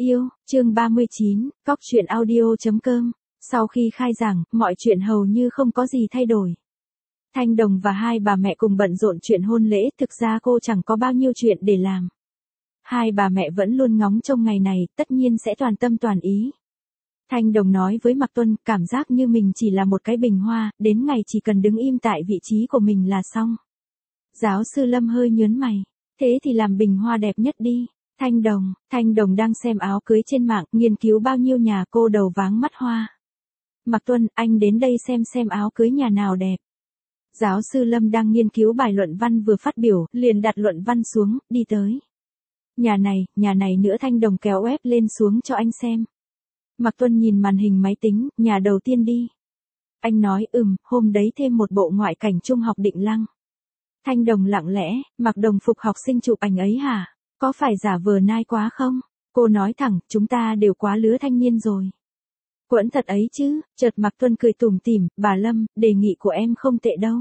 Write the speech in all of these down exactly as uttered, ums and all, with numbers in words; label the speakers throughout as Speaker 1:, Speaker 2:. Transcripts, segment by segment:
Speaker 1: Yêu, chương ba mươi chín, cóc truyện audio.com. Sau khi khai giảng, mọi chuyện hầu như không có gì thay đổi. Thanh Đồng và hai bà mẹ cùng bận rộn chuyện hôn lễ, thực ra cô chẳng có bao nhiêu chuyện để làm. Hai bà mẹ vẫn luôn ngóng trông ngày này, tất nhiên sẽ toàn tâm toàn ý. Thanh Đồng nói với Mạc Tuân, cảm giác như mình chỉ là một cái bình hoa, đến ngày chỉ cần đứng im tại vị trí của mình là xong. Giáo sư Lâm hơi nhớn mày, thế thì làm bình hoa đẹp nhất đi. Thanh Đồng, Thanh Đồng đang xem áo cưới trên mạng, nghiên cứu bao nhiêu nhà cô đầu váng mắt hoa. Mạc Tuân, anh đến đây xem xem áo cưới nhà nào đẹp. Giáo sư Lâm đang nghiên cứu bài luận văn vừa phát biểu, liền đặt luận văn xuống, đi tới. Nhà này, nhà này nữa. Thanh Đồng kéo ép lên xuống cho anh xem. Mạc Tuân nhìn màn hình máy tính, nhà đầu tiên đi. Anh nói, ừm, hôm đấy thêm một bộ ngoại cảnh trung học Định Lăng. Thanh Đồng lặng lẽ, mặc đồng phục học sinh chụp ảnh ấy hả? Có phải giả vờ nai quá không? Cô nói thẳng, chúng ta đều quá lứa thanh niên rồi. Quẫn thật ấy chứ, chợt Mạc Tuân cười tủm tỉm, bà Lâm, đề nghị của em không tệ đâu.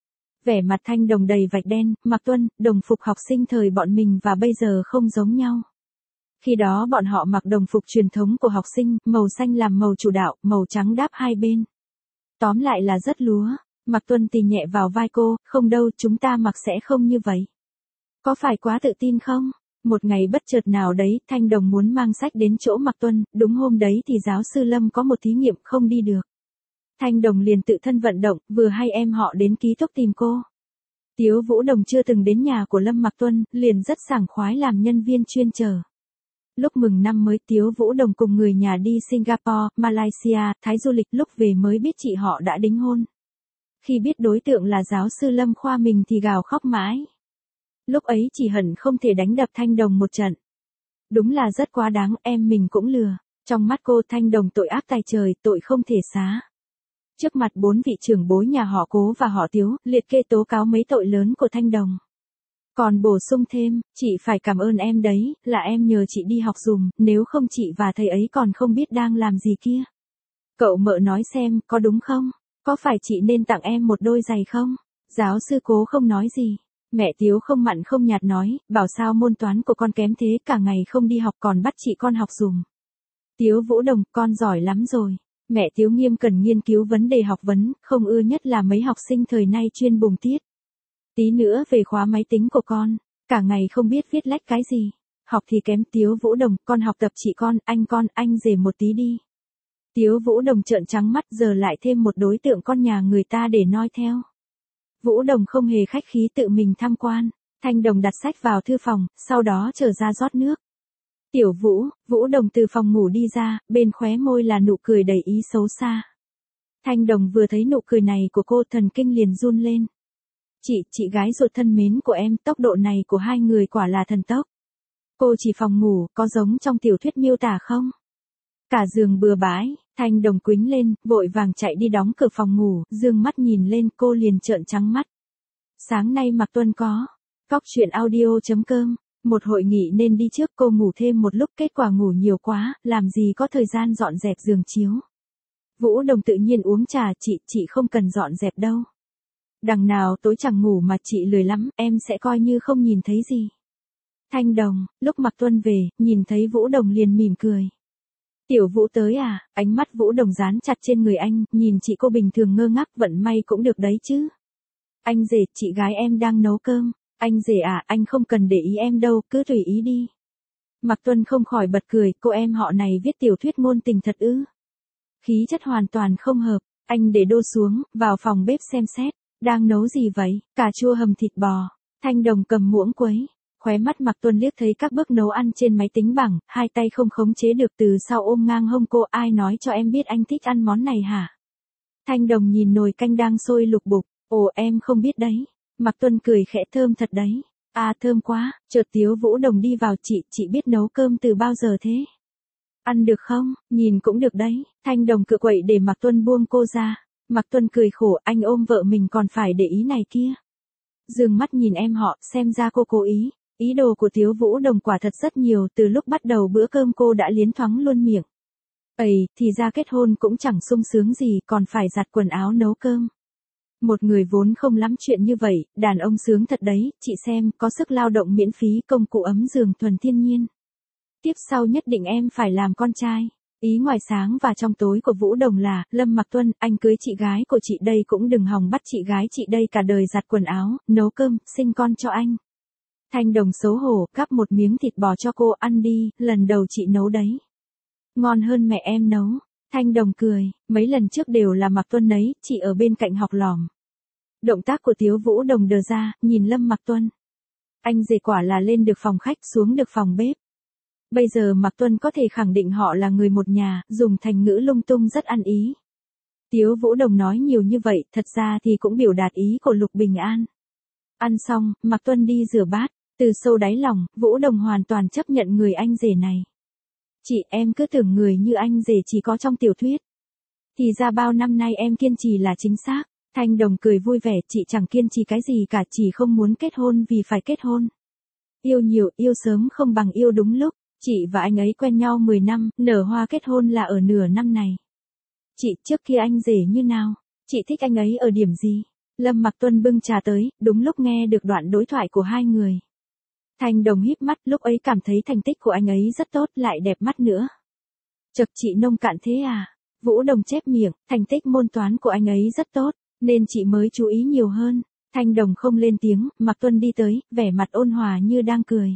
Speaker 1: Vẻ mặt Thanh Đồng đầy vạch đen, Mạc Tuân, đồng phục học sinh thời bọn mình và bây giờ không giống nhau. Khi đó bọn họ mặc đồng phục truyền thống của học sinh, màu xanh làm màu chủ đạo, màu trắng đáp hai bên. Tóm lại là rất lúa. Mạc Tuân tì nhẹ vào vai cô, không đâu, chúng ta mặc sẽ không như vậy. Có phải quá tự tin không? Một ngày bất chợt nào đấy, Thanh Đồng muốn mang sách đến chỗ Mạc Tuân, đúng hôm đấy thì giáo sư Lâm có một thí nghiệm không đi được. Thanh Đồng liền tự thân vận động, vừa hay em họ đến ký túc tìm cô. Tiếu Vũ Đồng chưa từng đến nhà của Lâm Mạc Tuân, liền rất sảng khoái làm nhân viên chuyên chờ. Lúc mừng năm mới, Tiếu Vũ Đồng cùng người nhà đi Singapore, Malaysia, Thái du lịch, lúc về mới biết chị họ đã đính hôn. Khi biết đối tượng là giáo sư Lâm khoa mình thì gào khóc mãi. Lúc ấy chỉ hận không thể đánh đập Thanh Đồng một trận. Đúng là rất quá đáng, em mình cũng lừa. Trong mắt cô, Thanh Đồng tội ác tày trời, tội không thể xá. Trước mặt bốn vị trưởng bối nhà họ Cố và họ Tiếu, liệt kê tố cáo mấy tội lớn của Thanh Đồng. Còn bổ sung thêm, chị phải cảm ơn em đấy, là em nhờ chị đi học dùm, nếu không chị và thầy ấy còn không biết đang làm gì kia. Cậu mợ nói xem, có đúng không? Có phải chị nên tặng em một đôi giày không? Giáo sư Cố không nói gì. Mẹ Tiếu không mặn không nhạt nói, bảo sao môn toán của con kém thế, cả ngày không đi học còn bắt chị con học dùm. Tiếu Vũ Đồng, con giỏi lắm rồi. Mẹ Tiếu nghiêm cần nghiên cứu vấn đề học vấn, không ưa nhất là mấy học sinh thời nay chuyên bùng tiết. Tí nữa về khóa máy tính của con, cả ngày không biết viết lách cái gì. Học thì kém. Tiếu Vũ Đồng, con học tập chị con, anh con, anh rể một tí đi. Tiếu Vũ Đồng trợn trắng mắt, giờ lại thêm một đối tượng con nhà người ta để noi theo. Vũ Đồng không hề khách khí tự mình tham quan. Thanh Đồng đặt sách vào thư phòng, sau đó trở ra rót nước. Tiểu Vũ, Vũ Đồng từ phòng ngủ đi ra, bên khóe môi là nụ cười đầy ý xấu xa. Thanh Đồng vừa thấy nụ cười này của cô, thần kinh liền run lên. Chị, chị gái ruột thân mến của em, tốc độ này của hai người quả là thần tốc. Cô chỉ phòng ngủ, có giống trong tiểu thuyết miêu tả không? Cả giường bừa bãi. Thanh Đồng quĩnh lên, vội vàng chạy đi đóng cửa phòng ngủ, dương mắt nhìn lên, cô liền trợn trắng mắt. Sáng nay Mạc Tuân có cóc truyện audio.com, một hội nghị nên đi trước, cô ngủ thêm một lúc, kết quả ngủ nhiều quá, làm gì có thời gian dọn dẹp giường chiếu. Vũ Đồng tự nhiên uống trà, chị, chị không cần dọn dẹp đâu. Đằng nào tối chẳng ngủ mà chị lười lắm, em sẽ coi như không nhìn thấy gì. Thanh Đồng, lúc Mạc Tuân về, nhìn thấy Vũ Đồng liền mỉm cười. Tiểu Vũ tới à? Ánh mắt Vũ Đồng dán chặt trên người anh, nhìn chị cô bình thường ngơ ngác, vận may cũng được đấy chứ. Anh rể, chị gái em đang nấu cơm. Anh rể à, anh không cần để ý em đâu, cứ tùy ý đi. Mạc Tuân không khỏi bật cười, cô em họ này viết tiểu thuyết ngôn tình thật ư? Khí chất hoàn toàn không hợp. Anh để đô xuống, vào phòng bếp xem xét. Đang nấu gì vậy? Cà chua hầm thịt bò. Thanh Đồng cầm muỗng quấy. Khóe mắt Mạc Tuân liếc thấy các bước nấu ăn trên máy tính bảng, hai tay không khống chế được từ sau ôm ngang hông cô, ai nói cho em biết anh thích ăn món này hả? Thanh Đồng nhìn nồi canh đang sôi lục bục, ồ em không biết đấy. Mạc Tuân cười khẽ, thơm thật đấy. À thơm quá, chợt Tiếu Vũ Đồng đi vào, chị, chị biết nấu cơm từ bao giờ thế? Ăn được không? Nhìn cũng được đấy. Thanh Đồng cựa quậy để Mạc Tuân buông cô ra. Mạc Tuân cười khổ, anh ôm vợ mình còn phải để ý này kia. Dương mắt nhìn em họ, xem ra cô cố ý. Ý đồ của Tiếu Vũ Đồng quả thật rất nhiều, từ lúc bắt đầu bữa cơm cô đã liến thoáng luôn miệng. Ây, thì ra kết hôn cũng chẳng sung sướng gì, còn phải giặt quần áo nấu cơm. Một người vốn không lắm chuyện như vậy, đàn ông sướng thật đấy, chị xem, có sức lao động miễn phí, công cụ ấm giường thuần thiên nhiên. Tiếp sau nhất định em phải làm con trai. Ý ngoài sáng và trong tối của Vũ Đồng là, Lâm Mặc Tuân, anh cưới chị gái của chị đây cũng đừng hòng bắt chị gái chị đây cả đời giặt quần áo, nấu cơm, sinh con cho anh. Thanh Đồng xấu hổ, gắp một miếng thịt bò cho cô ăn đi, lần đầu chị nấu đấy. Ngon hơn mẹ em nấu. Thanh Đồng cười, mấy lần trước đều là Mặc Tuân nấy, chị ở bên cạnh học lỏm. Động tác của Tiếu Vũ Đồng đờ ra, nhìn Lâm Mặc Tuân. Anh rể quả là lên được phòng khách xuống được phòng bếp. Bây giờ Mặc Tuân có thể khẳng định họ là người một nhà, dùng thành ngữ lung tung rất ăn ý. Tiếu Vũ Đồng nói nhiều như vậy, thật ra thì cũng biểu đạt ý của Lục Bình An. Ăn xong, Mặc Tuân đi rửa bát, từ sâu đáy lòng, Vũ Đồng hoàn toàn chấp nhận người anh rể này. Chị, em cứ tưởng người như anh rể chỉ có trong tiểu thuyết. Thì ra bao năm nay em kiên trì là chính xác. Thanh Đồng cười vui vẻ, chị chẳng kiên trì cái gì cả, chỉ không muốn kết hôn vì phải kết hôn. Yêu nhiều, yêu sớm không bằng yêu đúng lúc. Chị và anh ấy quen nhau mười năm, nở hoa kết hôn là ở nửa năm này. Chị, trước kia anh rể như nào? Chị thích anh ấy ở điểm gì? Lâm Mặc Tuân bưng trà tới, đúng lúc nghe được đoạn đối thoại của hai người. Thanh Đồng híp mắt, lúc ấy cảm thấy thành tích của anh ấy rất tốt, lại đẹp mắt nữa. Chật, chị nông cạn thế à? Vũ Đồng chép miệng, thành tích môn toán của anh ấy rất tốt, nên chị mới chú ý nhiều hơn. Thanh Đồng không lên tiếng, Mặc Tuân đi tới, vẻ mặt ôn hòa như đang cười.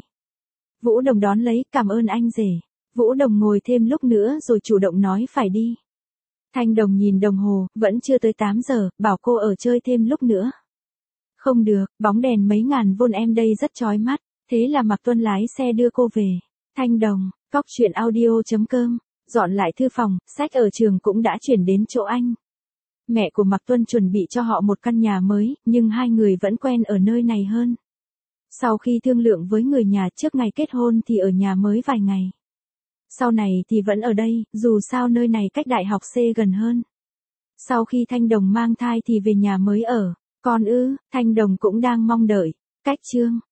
Speaker 1: Vũ Đồng đón lấy, cảm ơn anh rể. Vũ Đồng ngồi thêm lúc nữa rồi chủ động nói phải đi. Thanh Đồng nhìn đồng hồ, vẫn chưa tới tám giờ, bảo cô ở chơi thêm lúc nữa. Không được, bóng đèn mấy ngàn vôn em đây rất chói mắt, thế là Mặc Tuân lái xe đưa cô về. Thanh Đồng, cóc truyện audio chấm com, dọn lại thư phòng, sách ở trường cũng đã chuyển đến chỗ anh. Mẹ của Mặc Tuân chuẩn bị cho họ một căn nhà mới, nhưng hai người vẫn quen ở nơi này hơn. Sau khi thương lượng với người nhà trước ngày kết hôn thì ở nhà mới vài ngày. Sau này thì vẫn ở đây, dù sao nơi này cách đại học C gần hơn. Sau khi Thanh Đồng mang thai thì về nhà mới ở. Còn ư, Thanh Đồng cũng đang mong đợi. Cách chương.